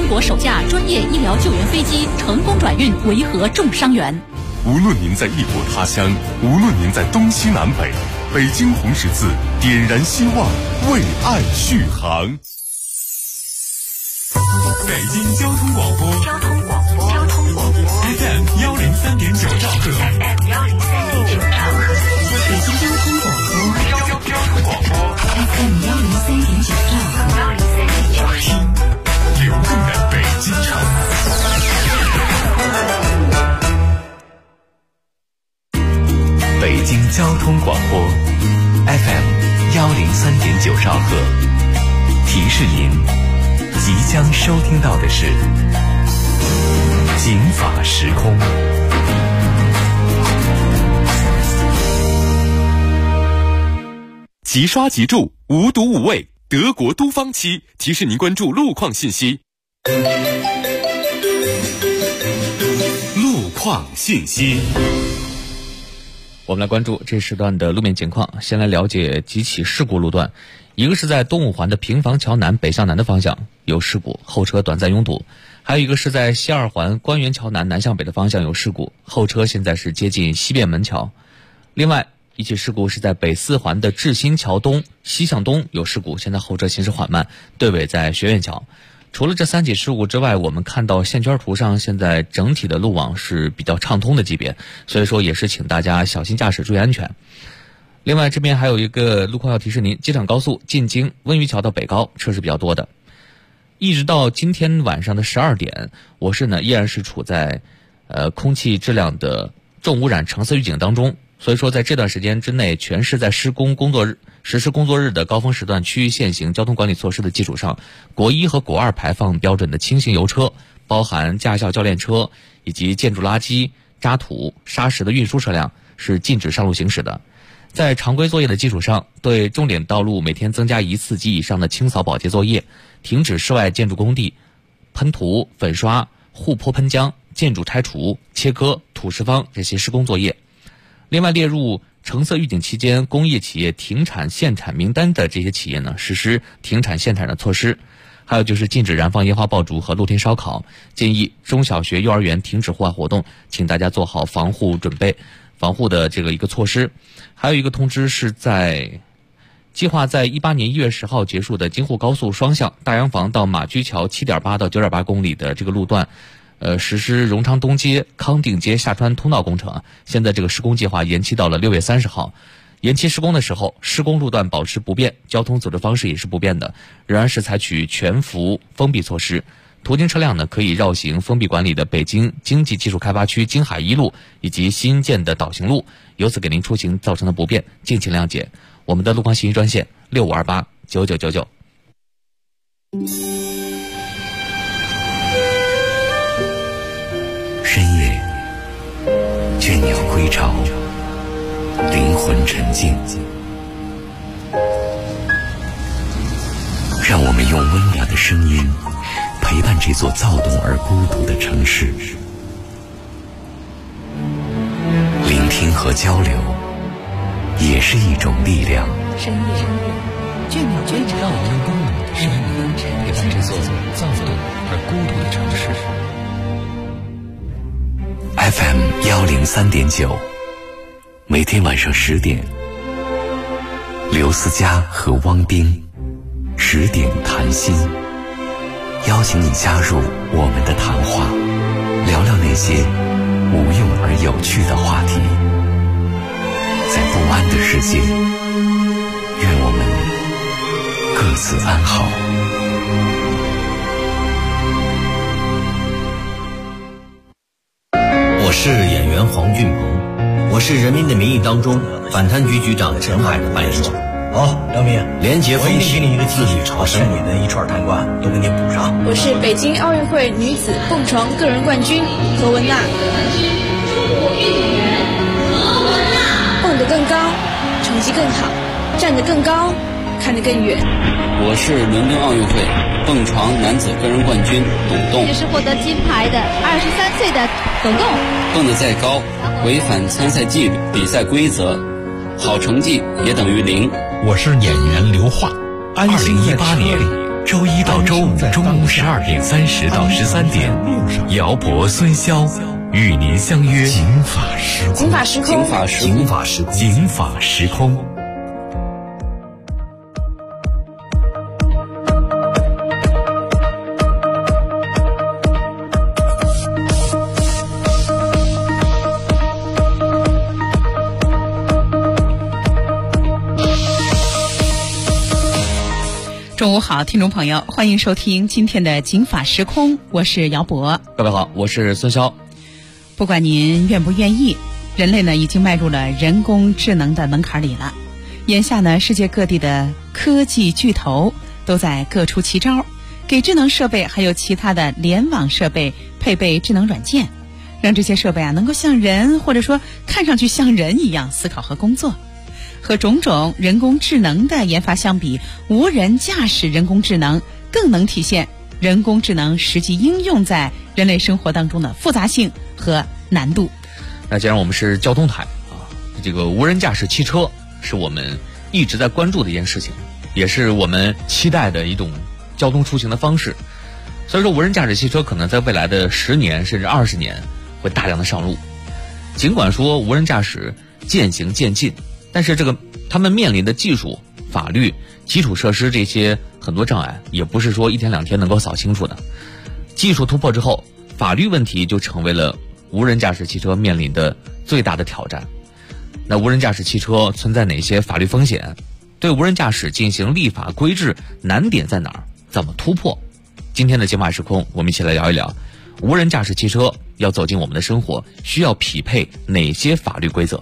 中国首架专业医疗救援飞机成功转运维和重伤员。 无论您在异国他乡，无论您在东西南北，北京红十字点燃希望，为爱续航。北京交通广播FM 103.9兆赫， 北京交通广播 FM 103.9兆赫， 听流动的北京城。北京交通广播 FM 103.9兆赫，提示您即将收听到的是警法时空。即刷即注，无毒无味，德国都芳漆提示您关注路况信息。路况信息。 我们来关注这时段的路面情况。先来了解几起事故路段，一个是在东五环的平房桥南北向南的方向有事故，后车短暂拥堵；还有一个是在西二环官园桥南南向北的方向有事故，后车现在是接近西便门桥。另外一起事故是在北四环的志新桥东西向东有事故，现在后车行驶缓慢，对尾在学院桥。除了这三起事故之外，我们看到线圈图上现在整体的路网是比较畅通的级别，所以说也是请大家小心驾驶，注意安全。另外这边还有一个路况要提示您，机场高速进京温榆桥到北高车是比较多的。一直到今天晚上的12点，我市呢依然是处在空气质量的重污染橙色预警当中，所以说在这段时间之内，全市在实施工作日的高峰时段区域限行交通管理措施的基础上，国一和国二排放标准的轻型油车，包含驾校教练车以及建筑垃圾、渣土、砂石的运输车辆是禁止上路行驶的。在常规作业的基础上，对重点道路每天增加1次及以上的清扫保洁作业，停止室外建筑工地喷涂、粉刷、护坡喷浆、建筑拆除、切割、土石方这些施工作业。另外列入橙色预警期间工业企业停产限产名单的这些企业呢，实施停产限产的措施。还有就是禁止燃放烟花爆竹和露天烧烤，建议中小学幼儿园停止户外活动，请大家做好防护准备，防护的这个一个措施。还有一个通知是计划在18年1月10号结束的京沪高速双向大洋房到马驹桥7.8到9.8公里的这个路段实施荣昌东街、康定街下穿通道工程，现在这个施工计划延期到了6月30号。延期施工的时候，施工路段保持不变，交通组织方式也是不变的，仍然是采取全幅封闭措施。途经车辆呢，可以绕行封闭管理的北京经济技术开发区京海一路以及新建的导行路，由此给您出行造成的不便，敬请谅解。我们的路况信息专线65289999。 深夜，倦鸟归巢，灵魂沉静，让我们用温暖的声音陪伴这座躁动而孤独的城市。聆听和交流也是一种力量。 深夜，倦鸟归巢， 让我们用温暖的声音陪伴这座躁动而孤独的城市。 FM 103.9，每天晚上10点，刘思佳和汪冰10点谈心，邀请你加入我们的谈话，聊聊那些无用而有趣的话题。在不安的世界，愿我们各自安好。 我是演员黄俊鹏，我是《人民的名义》当中反贪局局长陈海的扮演者。 好，刘明， 廉洁风气， 我一定给你一个自己朝审理的一串贪官都给你补上。 我是北京奥运会女子蹦床个人冠军何文娜。蹦得更高，成绩更好，站得更高，看得更远。 我是伦敦奥运会蹦床男子个人冠军董栋。 也是获得金牌的23岁的董栋。 蹦得再高，违反参赛纪律、比赛规则，好成绩也等于0。 我是演员刘桦，2018年周一到周五中午12点30到13点，姚博、孙潇与您相约警法时空。 警法时空， 警法时空，警法时空， 警法时空。 中午好，听众朋友，欢迎收听今天的警法时空，我是姚博。 各位好，我是孙潇。 不管您愿不愿意，人类呢已经迈入了人工智能的门槛里了。眼下呢，世界各地的科技巨头都在各出奇招，给智能设备还有其他的联网设备配备智能软件，让这些设备能够像人，或者说看上去像人一样思考和工作。和种种人工智能的研发相比，无人驾驶人工智能更能体现人工智能实际应用在人类生活当中的复杂性和难度。 那既然我们是交通台这个无人驾驶汽车是我们一直在关注的一件事情，也是我们期待的一种交通出行的方式。所以说，无人驾驶汽车可能在未来的10年甚至20年会大量的上路。尽管说无人驾驶渐行渐近，但是他们面临的技术、法律、基础设施这些很多障碍，也不是说1天2天能够扫清楚的。技术突破之后，法律问题就成为了无人驾驶汽车面临的最大的挑战。那无人驾驶汽车存在哪些法律风险？对无人驾驶进行立法规制难点在哪儿？怎么突破？今天的警法时空，我们一起来聊一聊无人驾驶汽车要走进我们的生活，需要匹配哪些法律规则？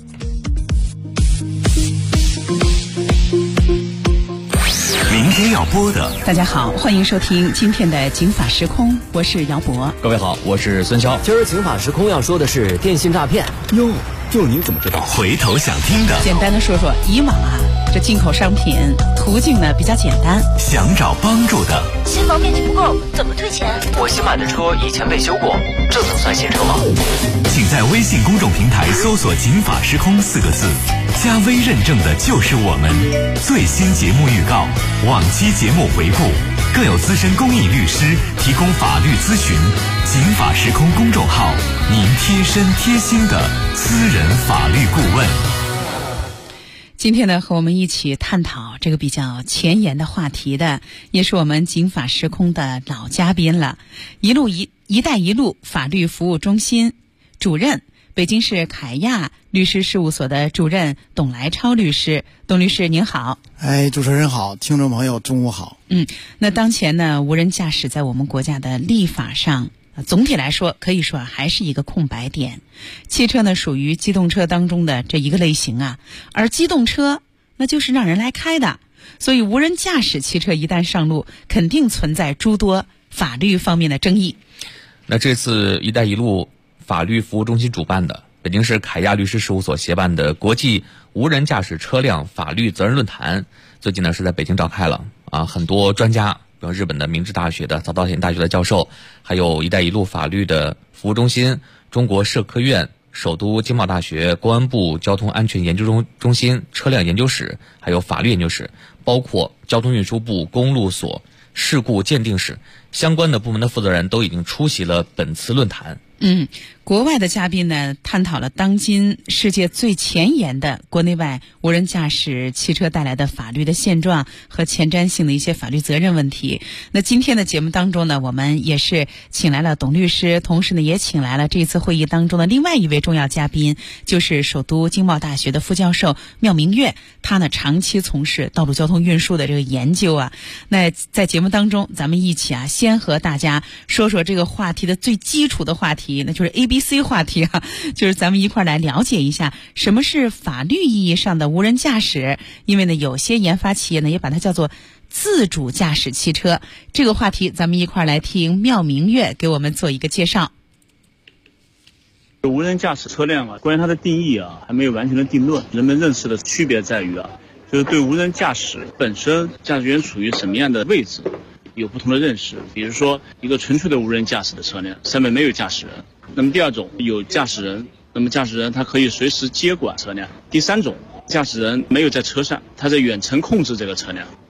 明天要播的， 大家好，欢迎收听今天的警法时空，我是姚博。 各位好，我是孙潇。 今儿警法时空要说的是电信诈骗。哟，就你怎么知道？ 回头想听的， 简单的说说，以往这进口商品途径呢比较简单， 想找帮助的， 新房面积不够，怎么退钱？ 我新买的车以前被修过，这能算新车吗？ 请在微信公众平台搜索警法时空4个字，加微认证的就是我们。最新节目预告，往期节目回顾，更有资深公益律师提供法律咨询。警法时空公众号，您贴身贴心的私人法律顾问。 今天呢，和我们一起探讨这个比较前沿的话题的，也是我们警法时空的老嘉宾了，一带一路法律服务中心主任，北京市凯亚律师事务所的主任董来超律师。董律师您好。 主持人好，听众朋友中午好。 那当前呢，无人驾驶在我们国家的立法上总体来说可以说还是一个空白点。汽车呢属于机动车当中的这一个类型而机动车那就是让人来开的，所以无人驾驶汽车一旦上路，肯定存在诸多法律方面的争议。 那这次一带一路法律服务中心主办的，北京市凯亚律师事务所协办的国际无人驾驶车辆法律责任论坛，最近呢是在北京召开了很多专家，比如日本的明治大学的、早稻田大学的教授，还有一带一路法律的服务中心、中国社科院、首都经贸大学、公安部交通安全研究中心、车辆研究室，还有法律研究室，包括交通运输部公路所事故鉴定室相关的部门的负责人都已经出席了本次论坛。 国外的嘉宾呢，探讨了当今世界最前沿的国内外无人驾驶汽车带来的法律的现状和前瞻性的一些法律责任问题。那今天的节目当中呢，我们也是请来了董律师，同时呢也请来了这次会议当中的另外一位重要嘉宾，就是首都经贸大学的副教授缪明月。他呢长期从事道路交通运输的这个研究那在节目当中，咱们一起先和大家说说这个话题的最基础的话题，那就是 ABC 话题就是咱们一块来了解一下什么是法律意义上的无人驾驶。因为呢，有些研发企业呢也把它叫做自主驾驶汽车。这个话题咱们一块来听缪明月给我们做一个介绍。 无人驾驶车辆关于它的定义还没有完全的定论。人们认识的区别在于就是对无人驾驶本身驾驶员处于什么样的位置有不同的认识。比如说一个纯粹的无人驾驶的车辆，上面没有驾驶人。那么第二种有驾驶人，那么驾驶人他可以随时接管车辆。第三种，驾驶人没有在车上，他在远程控制这个车辆。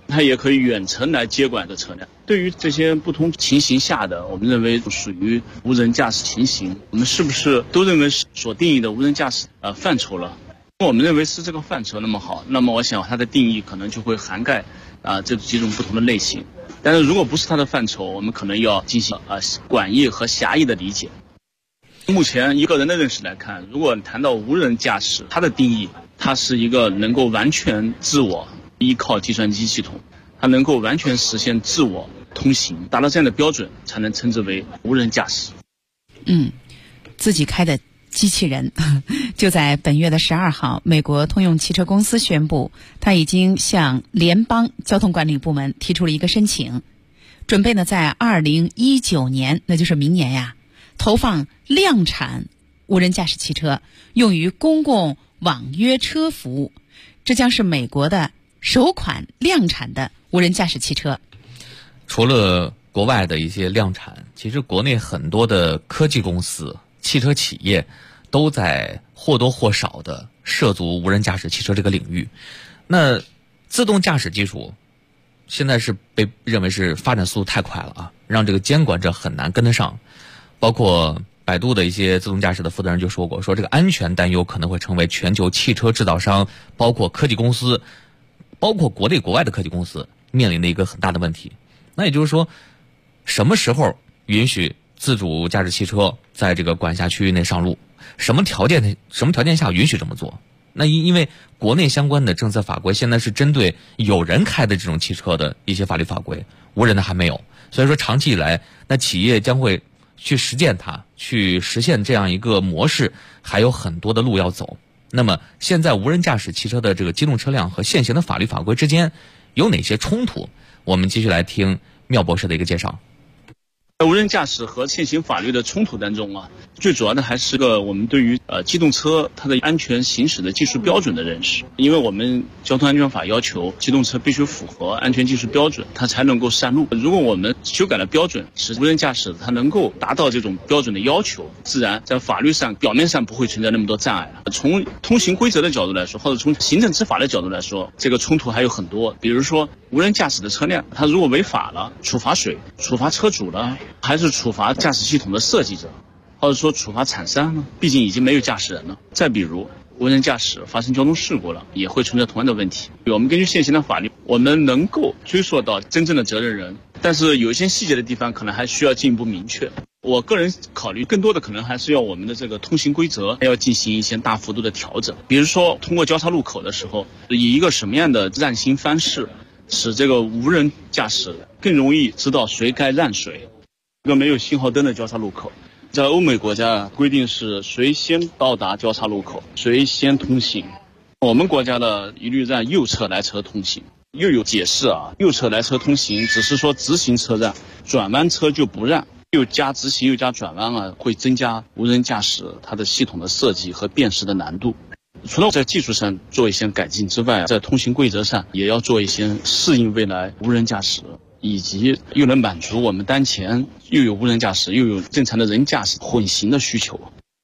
它也可以远程来接管的车辆。对于这些不同情形下的，我们认为属于无人驾驶情形，我们是不是都认为是所定义的无人驾驶范畴了？我们认为是这个范畴那么好，那么我想它的定义可能就会涵盖这几种不同的类型。但是如果不是它的范畴，我们可能要进行广义和狭义的理解。目前一个人的认识来看，如果谈到无人驾驶，它的定义，它是一个能够完全自我依靠计算机系统，它能够完全实现自我通行，达到这样的标准才能称之为无人驾驶。 自己开的机器人。就在本月的12号，美国通用汽车公司宣布，他已经向联邦交通管理部门提出了一个申请，准备呢在2019年，那就是明年呀，投放量产无人驾驶汽车，用于公共网约车服务。这将是美国的首款量产的无人驾驶汽车。 除了国外的一些量产，其实国内很多的科技公司、汽车企业都在或多或少的涉足无人驾驶汽车这个领域。那自动驾驶技术现在是被认为是发展速度太快了啊，让这个监管者很难跟得上。包括百度的一些自动驾驶的负责人就说过，说这个安全担忧可能会成为全球汽车制造商、包括科技公司、包括国内国外的科技公司面临的一个很大的问题。那也就是说，什么时候允许自主驾驶汽车在这个管辖区域内上路？什么条件下允许这么做？那因为国内相关的政策法规现在是针对有人开的这种汽车的一些法律法规，无人的还没有。所以说长期以来，那企业将会去实践它，去实现这样一个模式，还有很多的路要走。那么现在无人驾驶汽车的这个机动车辆和现行的法律法规之间有哪些冲突？我们继续来听妙博士的一个介绍。 无人驾驶和现行法律的冲突当中最主要的还是我们对于机动车它的安全行驶的技术标准的认识。因为我们交通安全法要求机动车必须符合安全技术标准，它才能够上路。如果我们修改了标准，使无人驾驶它能够达到这种标准的要求，自然在法律上表面上不会存在那么多障碍了。从通行规则的角度来说，或者从行政执法的角度来说，这个冲突还有很多。比如说无人驾驶的车辆，它如果违法了，处罚谁？处罚车主了，还是处罚驾驶系统的设计者，或者说处罚厂商呢？毕竟已经没有驾驶人了。再比如无人驾驶发生交通事故了，也会存在同样的问题。我们根据现行的法律，我们能够追溯到真正的责任人，但是有一些细节的地方可能还需要进一步明确。我个人考虑更多的可能还是要我们的这个通行规则要进行一些大幅度的调整。比如说通过交叉路口的时候，以一个什么样的让行方式，使这个无人驾驶更容易知道谁该让谁。一个没有信号灯的交叉路口，在欧美国家规定是谁先到达交叉路口谁先通行。我们国家的一律让右侧来车通行。又有解释右侧来车通行只是说直行车让，转弯车就不让。又加直行又加转弯会增加无人驾驶它的系统的设计和辨识的难度。除了在技术上做一些改进之外，在通行规则上也要做一些适应未来无人驾驶，以及又能满足我们当前又有无人驾驶又有正常的人驾驶混行的需求。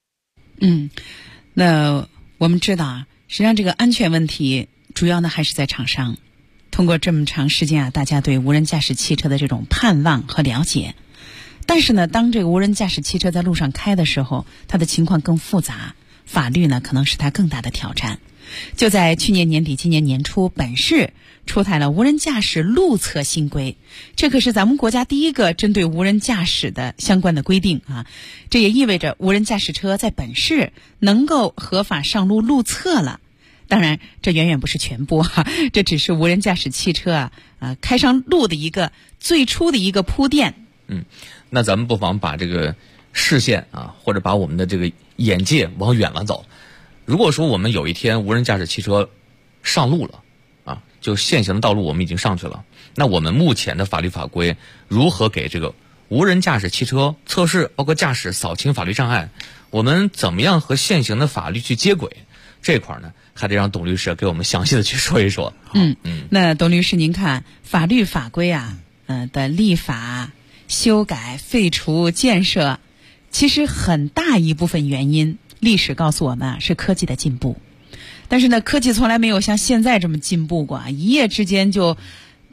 那我们知道实际上这个安全问题主要呢还是在厂商。通过这么长时间大家对无人驾驶汽车的这种盼望和了解，但是呢当这个无人驾驶汽车在路上开的时候，它的情况更复杂，法律呢可能是它更大的挑战。就在去年年底今年年初，本市出台了无人驾驶路测新规，这可是咱们国家第一个针对无人驾驶的相关的规定这也意味着无人驾驶车在本市能够合法上路路测了。当然这远远不是全部这只是无人驾驶汽车开上路的一个最初的一个铺垫。 那咱们不妨把这个视线或者把我们的这个眼界往远了走。如果说我们有一天无人驾驶汽车上路了就现行的道路我们已经上去了，那我们目前的法律法规如何给这个无人驾驶汽车测试包括驾驶扫清法律障碍，我们怎么样和现行的法律去接轨，这块呢还得让董律师给我们详细的去说一说。 那董律师您看法律法规的立法修改废除建设，其实很大一部分原因历史告诉我们是科技的进步。但是呢科技从来没有像现在这么进步过一夜之间就把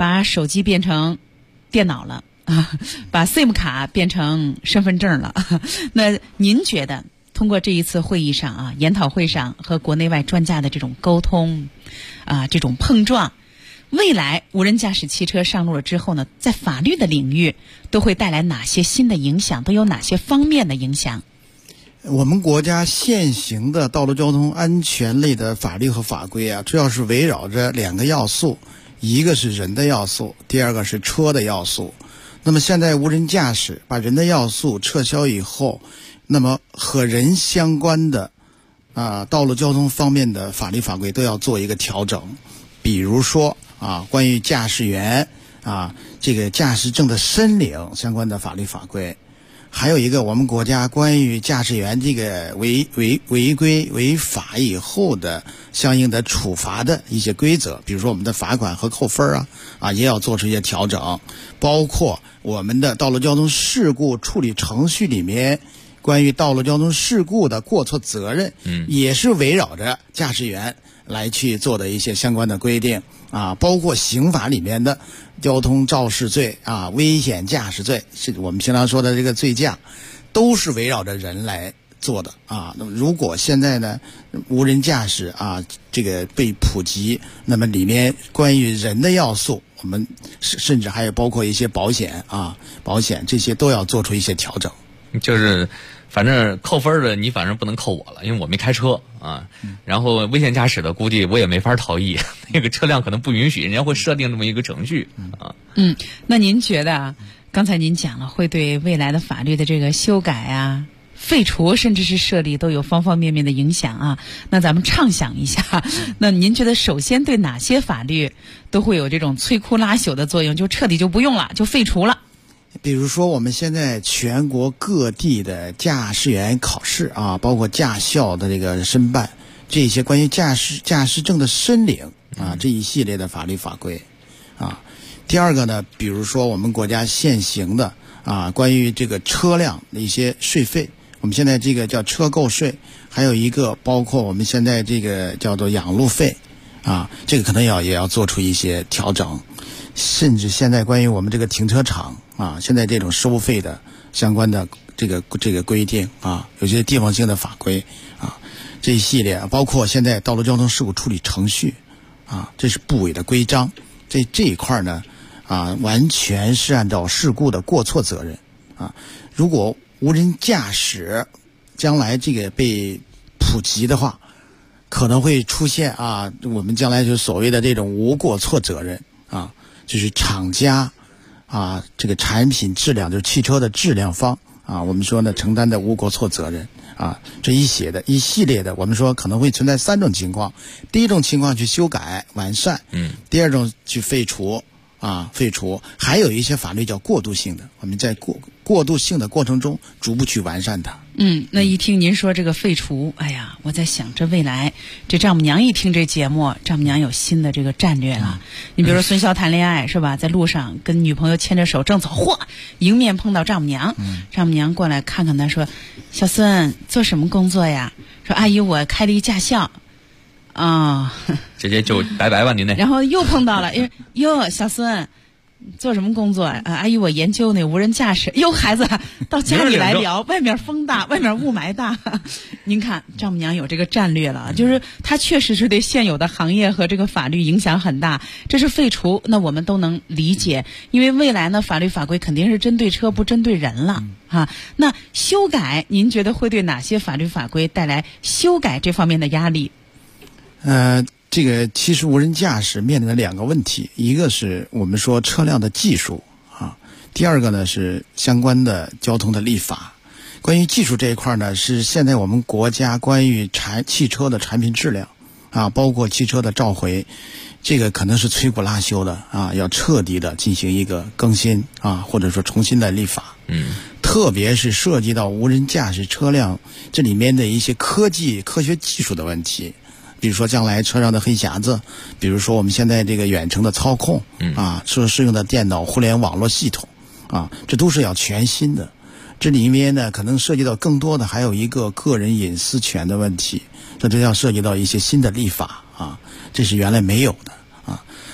把手机变成电脑了啊，把 SIM 卡变成身份证了。那您觉得通过这一次会议上啊，研讨会上和国内外专家的这种沟通啊，这种碰撞，未来无人驾驶汽车上路了之后呢，在法律的领域都会带来哪些新的影响，都有哪些方面的影响？ 我们国家现行的道路交通安全类的法律和法规啊，主要是围绕着2个要素，一个是人的要素，第二个是车的要素。那么现在无人驾驶把人的要素撤销以后，那么和人相关的道路交通方面的法律法规都要做一个调整。比如说关于驾驶员这个驾驶证的申领相关的法律法规，还有一个我们国家关于驾驶员这个违规违法以后的相应的处罚的一些规则，比如说我们的罚款和扣分也要做出一些调整。包括我们的道路交通事故处理程序里面关于道路交通事故的过错责任，也是围绕着驾驶员来去做的一些相关的规定包括刑法里面的交通肇事罪危险驾驶罪，是我们平常说的这个醉驾，都是围绕着人来做的那么如果现在呢无人驾驶这个被普及，那么里面关于人的要素，我们甚至还有包括一些保险这些都要做出一些调整。 就是反正扣分的你反正不能扣我了，因为我没开车然后危险驾驶的估计我也没法逃逸，那个车辆可能不允许，人家会设定这么一个程序那您觉得刚才您讲了会对未来的法律的这个修改废除甚至是设立都有方方面面的影响那咱们畅想一下，那您觉得首先对哪些法律都会有这种摧枯拉朽的作用，就彻底就不用了，就废除了？ 比如说我们现在全国各地的驾驶员考试包括驾校的这个申办，这些关于驾驶证的申领这一系列的法律法规第二个呢，比如说我们国家现行的关于这个车辆的一些税费，我们现在这个叫车购税，还有一个包括我们现在这个叫做养路费这个可能也要做出一些调整。甚至现在关于我们这个停车场现在这种收费的相关的这个规定有些地方性的法规这一系列包括现在道路交通事故处理程序这是部委的规章，这一块呢完全是按照事故的过错责任如果无人驾驶将来这个被普及的话，可能会出现我们将来就所谓的这种无过错责任就是厂家这个产品质量，就是汽车的质量方我们说呢承担的无过错责任这一系列的，我们说可能会存在3种情况。第一种情况去修改完善，第二种去废除，还有一些法律叫过渡性的，我们在过渡性的过程中逐步去完善它。 那一听您说这个废除，哎呀，我在想这未来这丈母娘一听这节目，丈母娘有新的这个战略了。你比如说孙骁谈恋爱是吧，在路上跟女朋友牵着手正走，迎面碰到丈母娘，丈母娘过来看看他说，小孙做什么工作呀？说阿姨我开了一驾校。 直接就拜拜吧您那。 然后又碰到了，哟小孙做什么工作阿姨我研究那无人驾驶。孩子到家里来聊，外面风大，外面雾霾大。您看丈母娘有这个战略了，就是它确实是对现有的行业和这个法律影响很大。这是废除，那我们都能理解，因为未来呢法律法规肯定是针对车不针对人了那修改您觉得会对哪些法律法规带来修改这方面的压力？ 这个其实无人驾驶面临的2个问题，一个是我们说车辆的技术第二个呢是相关的交通的立法。关于技术这一块呢，是现在我们国家关于汽车的产品质量包括汽车的召回，这个可能是摧枯拉朽的要彻底的进行一个更新或者说重新的立法。特别是涉及到无人驾驶车辆这里面的一些科学技术的问题，比如说将来车上的黑匣子，比如说我们现在这个远程的操控所适用的电脑互联网络系统这都是要全新的。这里面呢可能涉及到更多的还有一个个人隐私权的问题，这就要涉及到一些新的立法这是原来没有的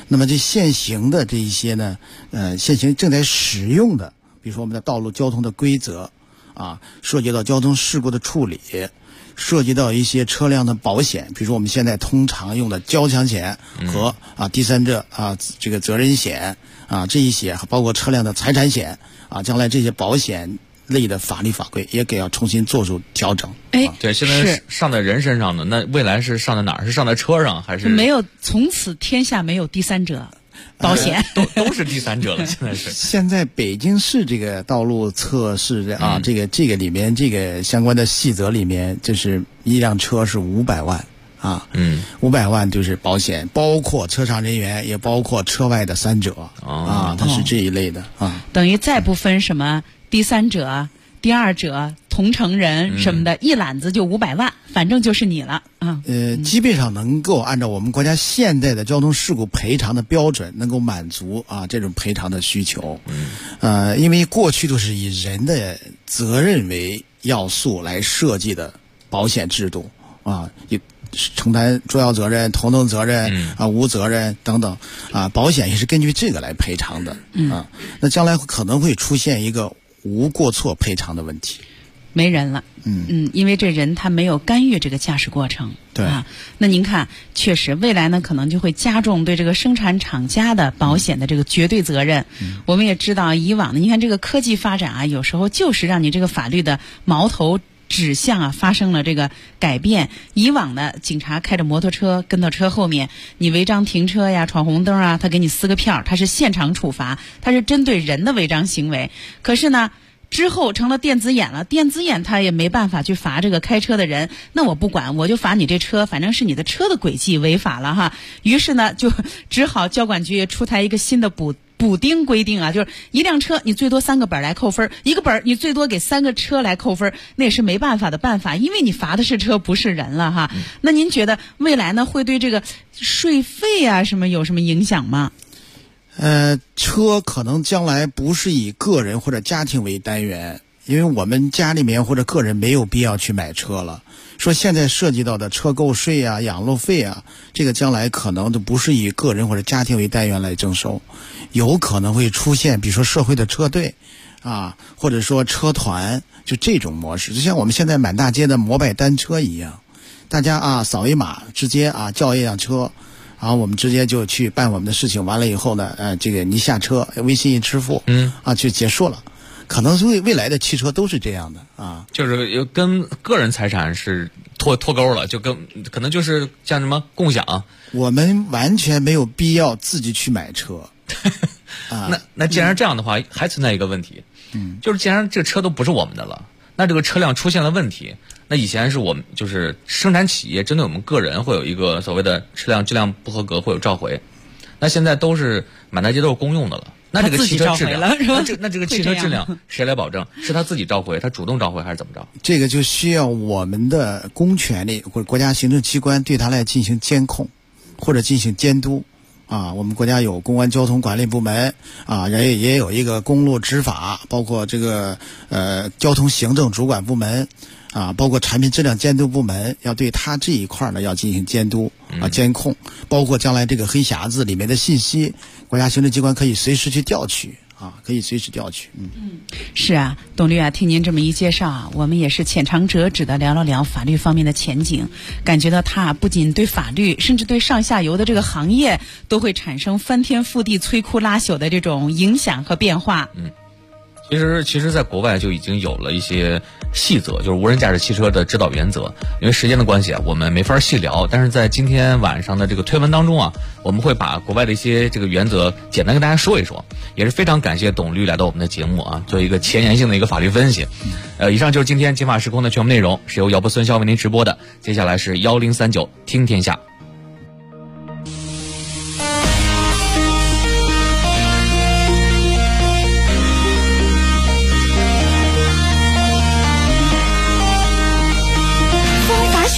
那么这现行的这一些呢，现行正在使用的，比如说我们的道路交通的规则啊，涉及到交通事故的处理，涉及到一些车辆的保险，比如说我们现在通常用的交强险和第三者这个责任险这一些，包括车辆的财产险将来这些保险类的法律法规也给要重新做出调整。 对，现在是上在人身上的，那未来是上在哪儿？是上在车上还是？ 没有，从此天下没有第三者保险， 都是第三者了。现在是。 现在北京市这个道路测试这个里面这个相关的细则里面，就是一辆车是500万。500万就是保险，包括车上人员，也包括车外的三者它是这一类的等于再不分什么第三者、第二者、同乘人什么的，一揽子就500万，反正就是你了基本上能够按照我们国家现在的交通事故赔偿的标准，能够满足这种赔偿的需求。因为过去都是以人的责任为要素来设计的保险制度承担主要责任、同等责任无责任等等保险也是根据这个来赔偿的那将来可能会出现一个无过错赔偿的问题， 没人了。因为这人他没有干预这个驾驶过程。 对那您看，确实未来呢可能就会加重对这个生产厂家的保险的这个绝对责任。我们也知道以往的，你看这个科技发展有时候就是让你这个法律的矛头指向发生了这个改变。以往的警察开着摩托车跟到车后面，你违章停车呀、闯红灯他给你撕个票，他是现场处罚，他是针对人的违章行为。可是呢之后成了电子眼了，电子眼他也没办法去罚这个开车的人，那我不管，我就罚你这车，反正是你的车的轨迹违法了于是呢就只好交管局出台一个新的补丁规定就是一辆车你最多3个本来扣分，一个本你最多给3个车来扣分，那也是没办法的办法，因为你罚的是车不是人了那您觉得未来呢会对这个税费什么有什么影响吗？ 车可能将来不是以个人或者家庭为单元，因为我们家里面或者个人没有必要去买车了。说现在涉及到的车购税养路费这个将来可能都不是以个人或者家庭为单元来征收，有可能会出现比如说社会的车队或者说车团，就这种模式，就像我们现在满大街的摩拜单车一样，大家扫一码直接叫一辆车，然后我们直接就去办我们的事情，完了以后呢这个你下车微信一支付就结束了。可能未来的汽车都是这样的就是跟个人财产是脱钩了，就可能就是像什么共享， 我们完全没有必要自己去买车那既然这样的话，还存在一个问题就是既然这个车都不是我们的了，那这个车辆出现了问题，那以前是我们就是生产企业针对我们个人会有一个所谓的车辆质量不合格会有召回，那现在都是满大街都是公用的了，那这个汽车质量那这个汽车质量谁来保证？是他自己召回，他主动召回还是怎么着？ 这个就需要我们的公权力或者国家行政机关对他来进行监控或者进行监督我们国家有公安交通管理部门也有一个公路执法，包括这个交通行政主管部门包括产品质量监督部门，要对他这一块呢要进行监督监控，包括将来这个黑匣子里面的信息，国家行政机关可以随时去调取可以随时调取。 是董律听您这么一介绍我们也是浅尝辄止的聊了聊法律方面的前景，感觉到它不仅对法律，甚至对上下游的这个行业都会产生翻天覆地、摧枯拉朽的这种影响和变化。 其实在国外就已经有了一些细则，就是无人驾驶汽车的指导原则。因为时间的关系我们没法细聊，但是在今天晚上的这个推文当中我们会把国外的一些这个原则简单跟大家说一说。也是非常感谢董律来到我们的节目做一个前沿性的一个法律分析。以上就是今天金法时空的全部内容，是由姚波孙骁为您直播的。接下来是1039听天下。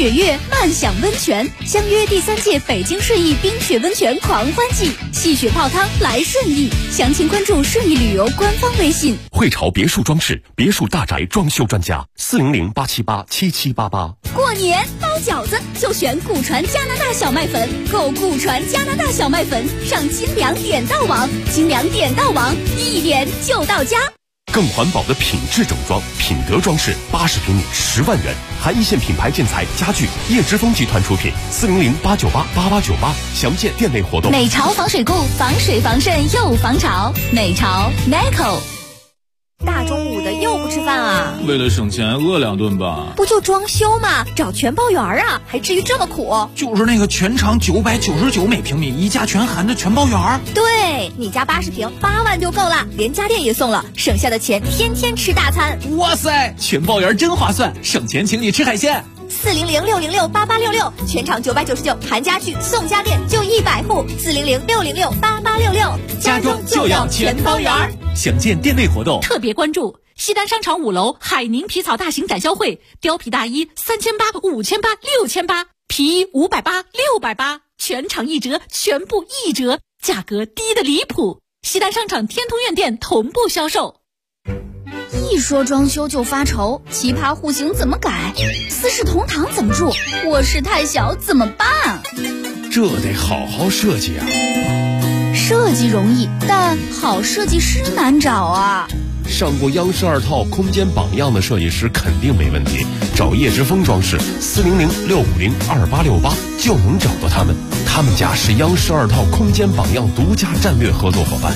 雪月漫享温泉，相约第3届北京顺义冰雪温泉狂欢季，戏雪泡汤来顺义。详情关注顺义旅游官方微信。 汇潮别墅装饰，别墅大宅装修专家，400-878-7788。 过年包饺子就选古传加拿大小麦粉，购古传加拿大小麦粉上金粮点到网，金粮点到网，1点就到家。 更环保的品质整装，品德装饰，80平米10万元，含一线品牌建材家具，叶之峰集团出品，400-898-8898，详见店内活动。 美潮防水固，防水防渗又防潮，美潮 Neco。大中午的又不吃饭啊？ 为了省钱饿2顿吧。 不就装修吗？找全包园啊，还至于这么苦？ 就是那个全长999每平米，一价全含的全包园。 对，你家80平8万就够了，连家电也送了，省下的钱天天吃大餐。 哇塞，全包园真划算，省钱请你吃海鲜。 400-606-8866，全场999，含家具送家电，就100户。400-606-8866， 家中就要全包园。 详见店内活动。 特别关注西单商场5楼海宁皮草大型展销会，貂皮大衣3800、5800、6800，皮衣580、680，全场1折，全部1折，价格低得离谱。西单商场天通苑店同步销售。 一说装修就发愁，奇葩户型怎么改？四世同堂怎么住？卧室太小怎么办？ 这得好好设计啊！ 设计容易，但好设计师难找啊。 上过央视2套空间榜样的设计师肯定没问题，找叶之峰装饰，400-650-2868就能找到他们。他们家是央视2套空间榜样独家战略合作伙伴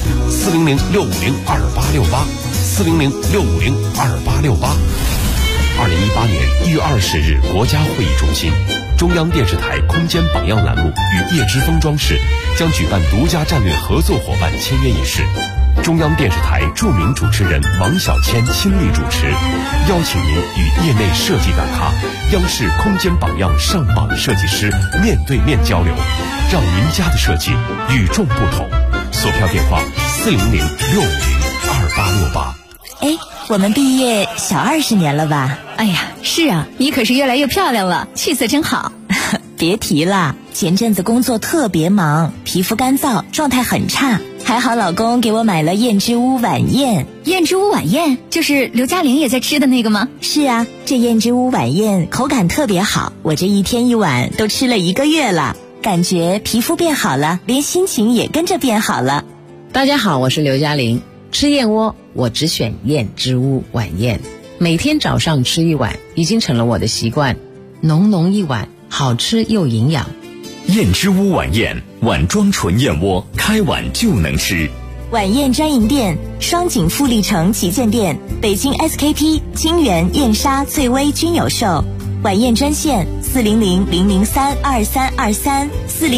，400-650-2868，400-650-2868。2018年1月20日，国家会议中心，中央电视台空间榜样栏目与叶之峰装饰将举办独家战略合作伙伴签约仪式。中央电视台著名主持人王小谦亲力主持，邀请您与业内设计大咖、央视空间榜样上榜设计师面对面交流，让您家的设计与众不同。索票电话400-650-2868。 哎，我们毕业小20年了吧？ 哎呀，是啊，你可是越来越漂亮了，气色真好。 别提了，前阵子工作特别忙，皮肤干燥，状态很差。还好老公给我买了燕之屋晚宴。 燕之屋晚宴就是刘嘉玲也在吃的那个吗？ 是啊，这燕之屋晚宴口感特别好，我这1天1碗都吃了1个月了，感觉皮肤变好了，连心情也跟着变好了。 大家好，我是刘嘉玲。吃燕窝我只选燕之屋晚宴，每天早上吃1碗已经成了我的习惯，浓浓1碗，好吃又营养。 燕之屋晚宴，碗装纯燕窝，开碗就能吃。 晚宴专营店：双井富力城旗舰店、北京 SKP、清源、燕莎、翠微均有售。晚宴专线400-003-2323，400-003-2323。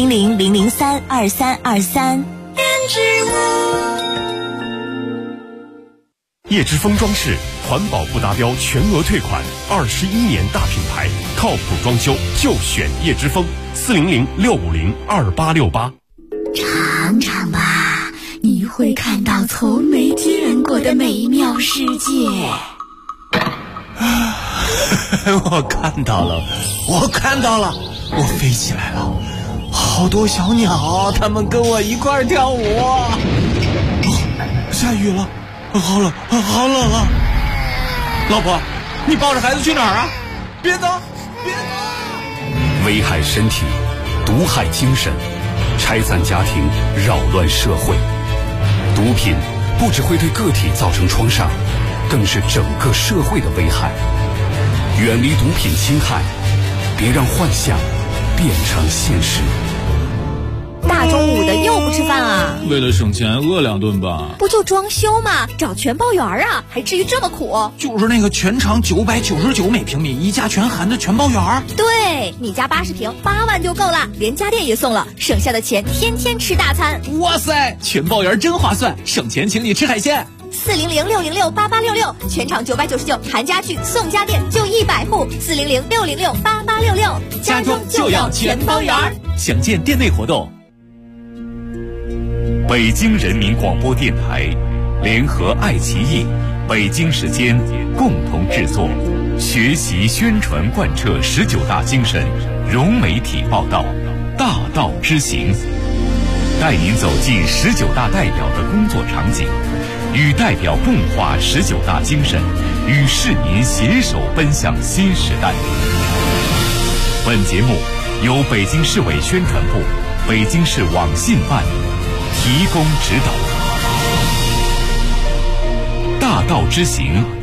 燕之屋。 叶之峰装饰，环保不达标全额退款，21年大品牌，靠谱装修就选叶之峰，400-650-2868。 尝尝吧，你会看到从没见过的美妙世界。 我看到了，我飞起来了，好多小鸟，它们跟我一块儿跳舞。下雨了。好冷啊！老婆，你抱着孩子去哪儿啊？别走！ 危害身体，毒害精神，拆散家庭，扰乱社会。毒品不只会对个体造成创伤，更是整个社会的危害。远离毒品侵害，别让幻想变成现实。 大中午的又不吃饭啊？ 为了省钱饿2顿吧。 不就装修吗？找全包园啊，还至于这么苦？ 就是那个全长999每平米，一价全含的全包园。 对，你家80平8万就够了，连家电也送了，省下的钱天天吃大餐。 哇塞，全包园真划算，省钱请你吃海鲜。 400-606-8866，全场999，含家具送家电，就100户。400-606-8866， 家中就要全包园。 详见店内活动。 北京人民广播电台联合爱奇艺、北京时间共同制作。 学习宣传贯彻19大精神，融媒体报道，大道之行，带您走进19大代表的工作场景，与代表共话19大精神，与市民携手奔向新时代。本节目由北京市委宣传部、北京市网信办提供指导。大道之行，